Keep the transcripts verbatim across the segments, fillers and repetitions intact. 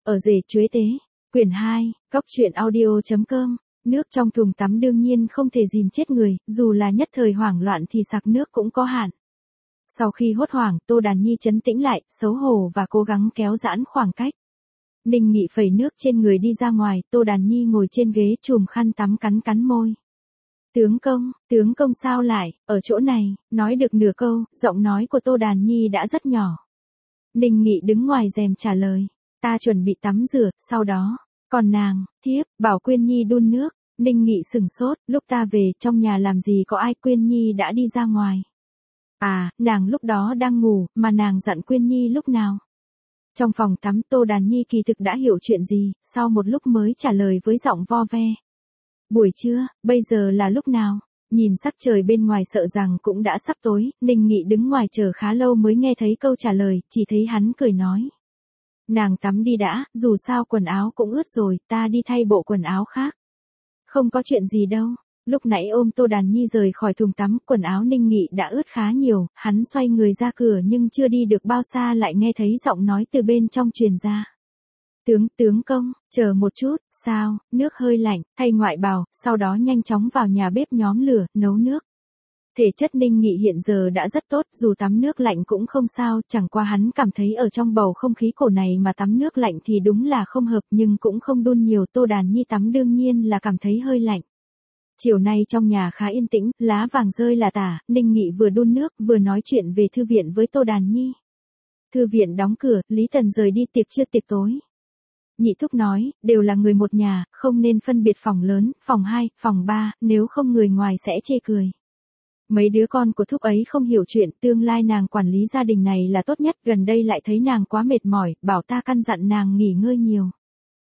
Ở rể chuế tế. Quyển hai, Cóc truyện audio chấm com. Nước trong thùng tắm đương nhiên không thể dìm chết người, dù là nhất thời hoảng loạn thì sặc nước cũng có hạn. Sau khi hốt hoảng, Tô Đàn Nhi trấn tĩnh lại, xấu hổ và cố gắng kéo giãn khoảng cách. Ninh Nghị phẩy nước trên người đi ra ngoài, Tô Đàn Nhi ngồi trên ghế chùm khăn tắm cắn cắn môi. Tướng công, tướng công sao lại, ở chỗ này, nói được nửa câu, giọng nói của Tô Đàn Nhi đã rất nhỏ. Ninh Nghị đứng ngoài rèm trả lời, ta chuẩn bị tắm rửa, sau đó, còn nàng, thiếp, bảo Quyên Nhi đun nước. Ninh Nghị sửng sốt, lúc ta về, trong nhà làm gì có ai, Quyên Nhi đã đi ra ngoài. À, nàng lúc đó đang ngủ, mà nàng dặn Quyên Nhi lúc nào? Trong phòng tắm, Tô Đàn Nhi kỳ thực đã hiểu chuyện gì, sau một lúc mới trả lời với giọng vo ve. Buổi trưa, bây giờ là lúc nào? Nhìn sắc trời bên ngoài sợ rằng cũng đã sắp tối, Ninh Nghị đứng ngoài chờ khá lâu mới nghe thấy câu trả lời, chỉ thấy hắn cười nói. Nàng tắm đi đã, dù sao quần áo cũng ướt rồi, ta đi thay bộ quần áo khác. Không có chuyện gì đâu. Lúc nãy ôm Tô Đàn Nhi rời khỏi thùng tắm, quần áo Ninh Nghị đã ướt khá nhiều, hắn xoay người ra cửa nhưng chưa đi được bao xa lại nghe thấy giọng nói từ bên trong truyền ra. Tướng, tướng công, chờ một chút, sao, nước hơi lạnh, thay ngoại bào, sau đó nhanh chóng vào nhà bếp nhóm lửa, nấu nước. Thể chất Ninh Nghị hiện giờ đã rất tốt, dù tắm nước lạnh cũng không sao, chẳng qua hắn cảm thấy ở trong bầu không khí cổ này mà tắm nước lạnh thì đúng là không hợp nhưng cũng không đun nhiều. Tô Đàn Nhi tắm đương nhiên là cảm thấy hơi lạnh. Chiều nay trong nhà khá yên tĩnh, lá vàng rơi là tả, Ninh Nghị vừa đun nước vừa nói chuyện về thư viện với Tô Đàn Nhi. Thư viện đóng cửa, Lý Tần rời đi tiệc trưa tiệc tối. Nhị thúc nói, đều là người một nhà, không nên phân biệt phòng lớn, phòng hai, phòng ba, nếu không người ngoài sẽ chê cười. Mấy đứa con của thúc ấy không hiểu chuyện, tương lai nàng quản lý gia đình này là tốt nhất, gần đây lại thấy nàng quá mệt mỏi, bảo ta căn dặn nàng nghỉ ngơi nhiều.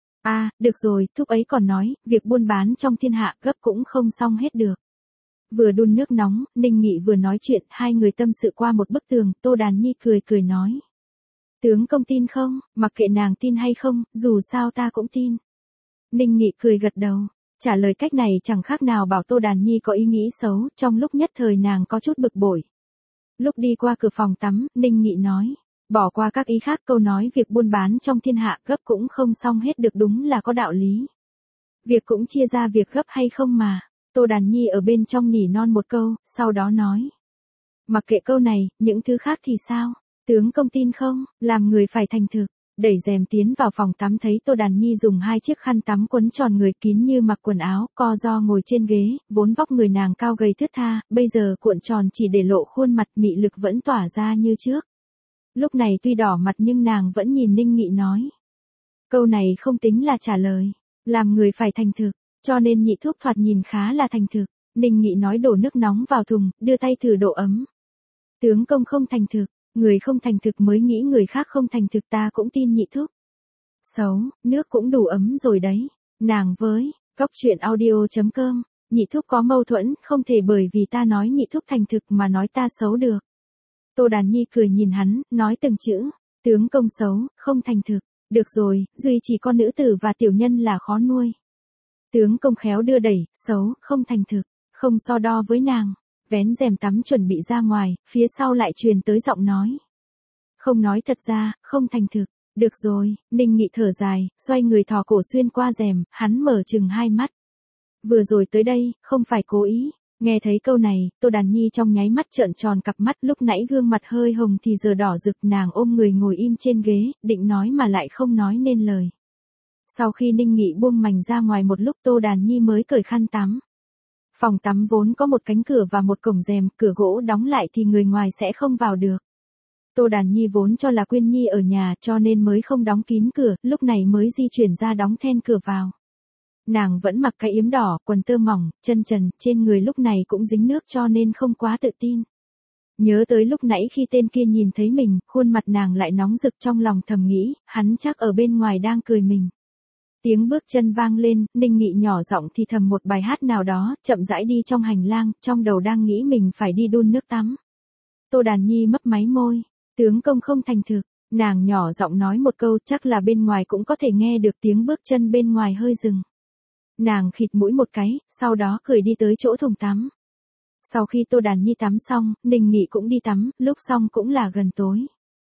À, được rồi, thúc ấy còn nói, việc buôn bán trong thiên hạ gấp cũng không xong hết được. Vừa đun nước nóng, Ninh Nghị vừa nói chuyện, hai người tâm sự qua một bức tường, Tô Đàn Nhi cười cười nói. Tướng công tin không, mặc kệ nàng tin hay không, dù sao ta cũng tin. Ninh Nghị cười gật đầu, trả lời cách này chẳng khác nào bảo Tô Đàn Nhi có ý nghĩ xấu, trong lúc nhất thời nàng có chút bực bội. Lúc đi qua cửa phòng tắm, Ninh Nghị nói. Bỏ qua các ý khác, câu nói việc buôn bán trong thiên hạ gấp cũng không xong hết được đúng là có đạo lý. Việc cũng chia ra việc gấp hay không mà. Tô Đàn Nhi ở bên trong nỉ non một câu, sau đó nói. Mặc kệ câu này, những thứ khác thì sao? Tướng công tin không, làm người phải thành thực. Đẩy rèm tiến vào phòng tắm thấy Tô Đàn Nhi dùng hai chiếc khăn tắm quấn tròn người kín như mặc quần áo, co ro ngồi trên ghế, vốn vóc người nàng cao gầy thướt tha, bây giờ cuộn tròn chỉ để lộ khuôn mặt, mị lực vẫn tỏa ra như trước. Lúc này tuy đỏ mặt nhưng nàng vẫn nhìn Ninh Nghị nói. Câu này không tính là trả lời, làm người phải thành thực, cho nên nhị thúc thoạt nhìn khá là thành thực. Ninh Nghị nói đổ nước nóng vào thùng, đưa tay thử độ ấm. Tướng công không thành thực, người không thành thực mới nghĩ người khác không thành thực, ta cũng tin nhị thúc. Xấu, nước cũng đủ ấm rồi đấy. Nàng với, Cóc truyện audio chấm com, nhị thúc có mâu thuẫn, không thể bởi vì ta nói nhị thúc thành thực mà nói ta xấu được. Tô Đàn Nhi cười nhìn hắn, nói từng chữ, tướng công xấu, không thành thực, được rồi, duy chỉ con nữ tử và tiểu nhân là khó nuôi. Tướng công khéo đưa đẩy, xấu, không thành thực, không so đo với nàng, vén rèm tắm chuẩn bị ra ngoài, phía sau lại truyền tới giọng nói. Không nói thật ra, không thành thực, được rồi, Ninh Nghị thở dài, xoay người thò cổ xuyên qua rèm, hắn mở chừng hai mắt. Vừa rồi tới đây, không phải cố ý. Nghe thấy câu này, Tô Đàn Nhi trong nháy mắt trợn tròn cặp mắt, lúc nãy gương mặt hơi hồng thì giờ đỏ rực, nàng ôm người ngồi im trên ghế, định nói mà lại không nói nên lời. Sau khi Ninh Nghị buông mành ra ngoài một lúc Tô Đàn Nhi mới cởi khăn tắm. Phòng tắm vốn có một cánh cửa và một cổng rèm, cửa gỗ đóng lại thì người ngoài sẽ không vào được. Tô Đàn Nhi vốn cho là Quyên Nhi ở nhà cho nên mới không đóng kín cửa, lúc này mới di chuyển ra đóng then cửa vào. Nàng vẫn mặc cái yếm đỏ, quần tơ mỏng, chân trần, trên người lúc này cũng dính nước cho nên không quá tự tin. Nhớ tới lúc nãy khi tên kia nhìn thấy mình, khuôn mặt nàng lại nóng rực, trong lòng thầm nghĩ, hắn chắc ở bên ngoài đang cười mình. Tiếng bước chân vang lên, Ninh Nghị nhỏ giọng thì thầm một bài hát nào đó, chậm rãi đi trong hành lang, trong đầu đang nghĩ mình phải đi đun nước tắm. Tô Đàn Nhi mấp máy môi, tướng công không thành thực, nàng nhỏ giọng nói một câu, chắc là bên ngoài cũng có thể nghe được tiếng bước chân bên ngoài hơi dừng. Nàng khịt mũi một cái, sau đó cười đi tới chỗ thùng tắm. Sau khi Tô Đàn Nhi tắm xong, Ninh Nghị cũng đi tắm, lúc xong cũng là gần tối.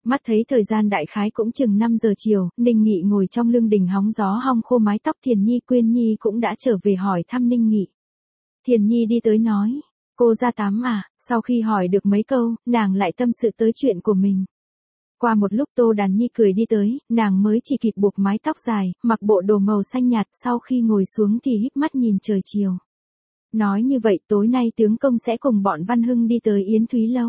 Mắt thấy thời gian đại khái cũng chừng năm giờ chiều, Ninh Nghị ngồi trong lương đình hóng gió hong khô mái tóc. Thiền Nhi Quyên Nhi cũng đã trở về hỏi thăm Ninh Nghị. Thiền Nhi đi tới nói, cô ra tắm à? Sau khi hỏi được mấy câu, nàng lại tâm sự tới chuyện của mình. Qua một lúc Tô Đàn Nhi cười đi tới, nàng mới chỉ kịp buộc mái tóc dài, mặc bộ đồ màu xanh nhạt. Sau khi ngồi xuống thì híp mắt nhìn trời chiều. Nói như vậy tối nay tướng công sẽ cùng bọn Văn Hưng đi tới Yến Thúy Lâu.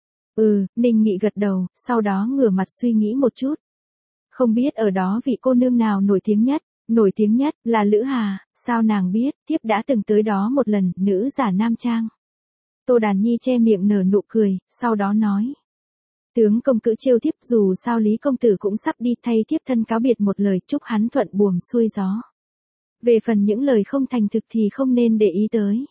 Ừ, Ninh Nghị gật đầu, sau đó ngửa mặt suy nghĩ một chút. Không biết ở đó vị cô nương nào nổi tiếng nhất? Nổi tiếng nhất là Lữ Hà. Sao nàng biết? Thiếp đã từng tới đó một lần, nữ giả nam trang. Tô Đàn Nhi che miệng nở nụ cười, sau đó nói. Tướng công cữ trêu thiếp, dù sao Lý công tử cũng sắp đi, thay thiếp thân cáo biệt một lời, chúc hắn thuận buồm xuôi gió. Về phần những lời không thành thực thì không nên để ý tới.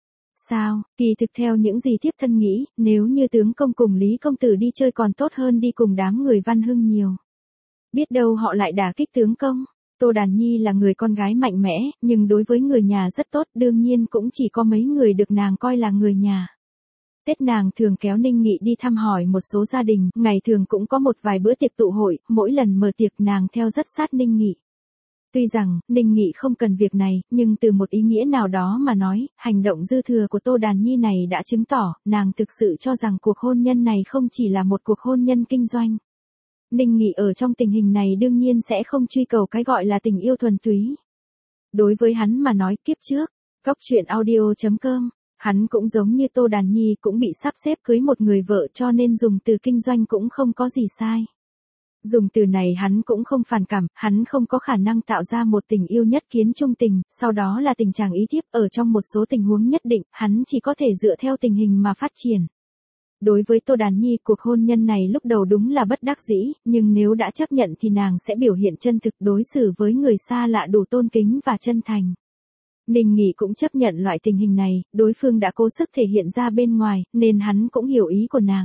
Sao? Kỳ thực theo những gì thiếp thân nghĩ, nếu như tướng công cùng Lý công tử đi chơi còn tốt hơn đi cùng đám người Văn Hưng nhiều. Biết đâu họ lại đả kích tướng công. Tô Đàn Nhi là người con gái mạnh mẽ, nhưng đối với người nhà rất tốt, đương nhiên cũng chỉ có mấy người được nàng coi là người nhà. Tết nàng thường kéo Ninh Nghị đi thăm hỏi một số gia đình, ngày thường cũng có một vài bữa tiệc tụ hội, mỗi lần mở tiệc nàng theo rất sát Ninh Nghị. Tuy rằng, Ninh Nghị không cần việc này, nhưng từ một ý nghĩa nào đó mà nói, hành động dư thừa của Tô Đàn Nhi này đã chứng tỏ, nàng thực sự cho rằng cuộc hôn nhân này không chỉ là một cuộc hôn nhân kinh doanh. Ninh Nghị ở trong tình hình này đương nhiên sẽ không truy cầu cái gọi là tình yêu thuần túy. Đối với hắn mà nói kiếp trước, góc truyện audio chấm com, hắn cũng giống như Tô Đàn Nhi cũng bị sắp xếp cưới một người vợ cho nên dùng từ kinh doanh cũng không có gì sai. Dùng từ này hắn cũng không phản cảm, hắn không có khả năng tạo ra một tình yêu nhất kiến trung tình, sau đó là tình trạng ý thiếp ở trong một số tình huống nhất định, hắn chỉ có thể dựa theo tình hình mà phát triển. Đối với Tô Đàn Nhi, cuộc hôn nhân này lúc đầu đúng là bất đắc dĩ, nhưng nếu đã chấp nhận thì nàng sẽ biểu hiện chân thực đối xử với người xa lạ đủ tôn kính và chân thành. Ninh Nghị cũng chấp nhận loại tình hình này, đối phương đã cố sức thể hiện ra bên ngoài, nên hắn cũng hiểu ý của nàng.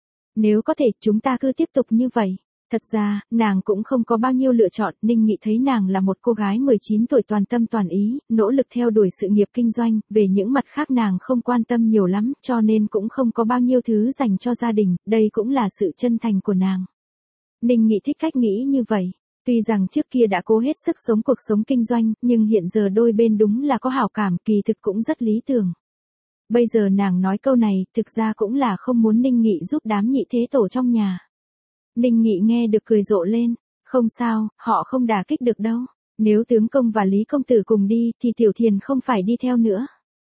Nếu có thể, chúng ta cứ tiếp tục như vậy. Thật ra, nàng cũng không có bao nhiêu lựa chọn, Ninh Nghị thấy nàng là một cô gái mười chín tuổi toàn tâm toàn ý, nỗ lực theo đuổi sự nghiệp kinh doanh, về những mặt khác nàng không quan tâm nhiều lắm, cho nên cũng không có bao nhiêu thứ dành cho gia đình, đây cũng là sự chân thành của nàng. Ninh Nghị thích cách nghĩ như vậy. Tuy rằng trước kia đã cố hết sức sống cuộc sống kinh doanh, nhưng hiện giờ đôi bên đúng là có hảo cảm, kỳ thực cũng rất lý tưởng. Bây giờ nàng nói câu này, thực ra cũng là không muốn Ninh Nghị giúp đám nhị thế tổ trong nhà. Ninh Nghị nghe được cười rộ lên, không sao, họ không đả kích được đâu. Nếu tướng công và Lý công tử cùng đi, thì Tiểu Thiền không phải đi theo nữa.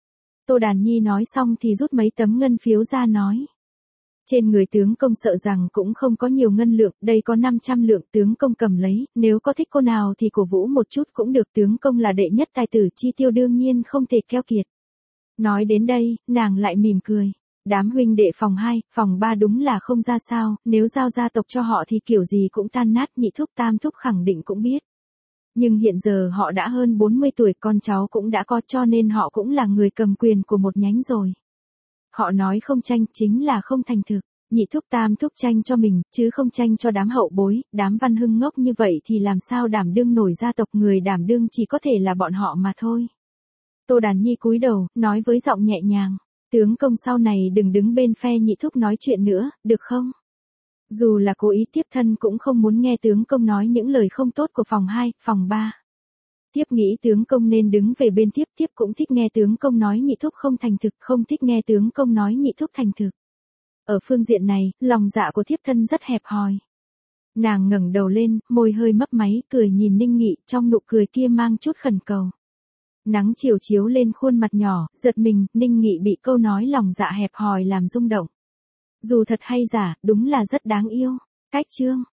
Tô Đàn Nhi nói xong thì rút mấy tấm ngân phiếu ra nói. Trên người tướng công sợ rằng cũng không có nhiều ngân lượng, đây có năm trăm lượng, tướng công cầm lấy, nếu có thích cô nào thì cổ vũ một chút cũng được, tướng công là đệ nhất tài tử, chi tiêu đương nhiên không thể keo kiệt. Nói đến đây, nàng lại mỉm cười. Đám huynh đệ phòng hai, phòng ba đúng là không ra sao, nếu giao gia tộc cho họ thì kiểu gì cũng tan nát, nhị thúc tam thúc khẳng định cũng biết. Nhưng hiện giờ họ đã hơn bốn mươi tuổi, con cháu cũng đã có, cho nên họ cũng là người cầm quyền của một nhánh rồi. Họ nói không tranh chính là không thành thực, nhị thúc tam thúc tranh cho mình, chứ không tranh cho đám hậu bối, đám Văn Hưng ngốc như vậy thì làm sao đảm đương nổi gia tộc, người đảm đương chỉ có thể là bọn họ mà thôi. Tô Đàn Nhi cúi đầu, nói với giọng nhẹ nhàng. Tướng công sau này đừng đứng bên phe nhị thúc nói chuyện nữa, được không? Dù là cố ý tiếp thân cũng không muốn nghe tướng công nói những lời không tốt của phòng hai, phòng ba. Tiếp nghĩ tướng công nên đứng về bên tiếp, tiếp cũng thích nghe tướng công nói nhị thúc không thành thực, không thích nghe tướng công nói nhị thúc thành thực. Ở phương diện này, lòng dạ của thiếp thân rất hẹp hòi. Nàng ngẩng đầu lên, môi hơi mấp máy, cười nhìn Ninh Nghị, trong nụ cười kia mang chút khẩn cầu. Nắng chiều chiếu lên khuôn mặt nhỏ, giật mình, Ninh Nghị bị câu nói lòng dạ hẹp hòi làm rung động. Dù thật hay giả, đúng là rất đáng yêu. Cách chương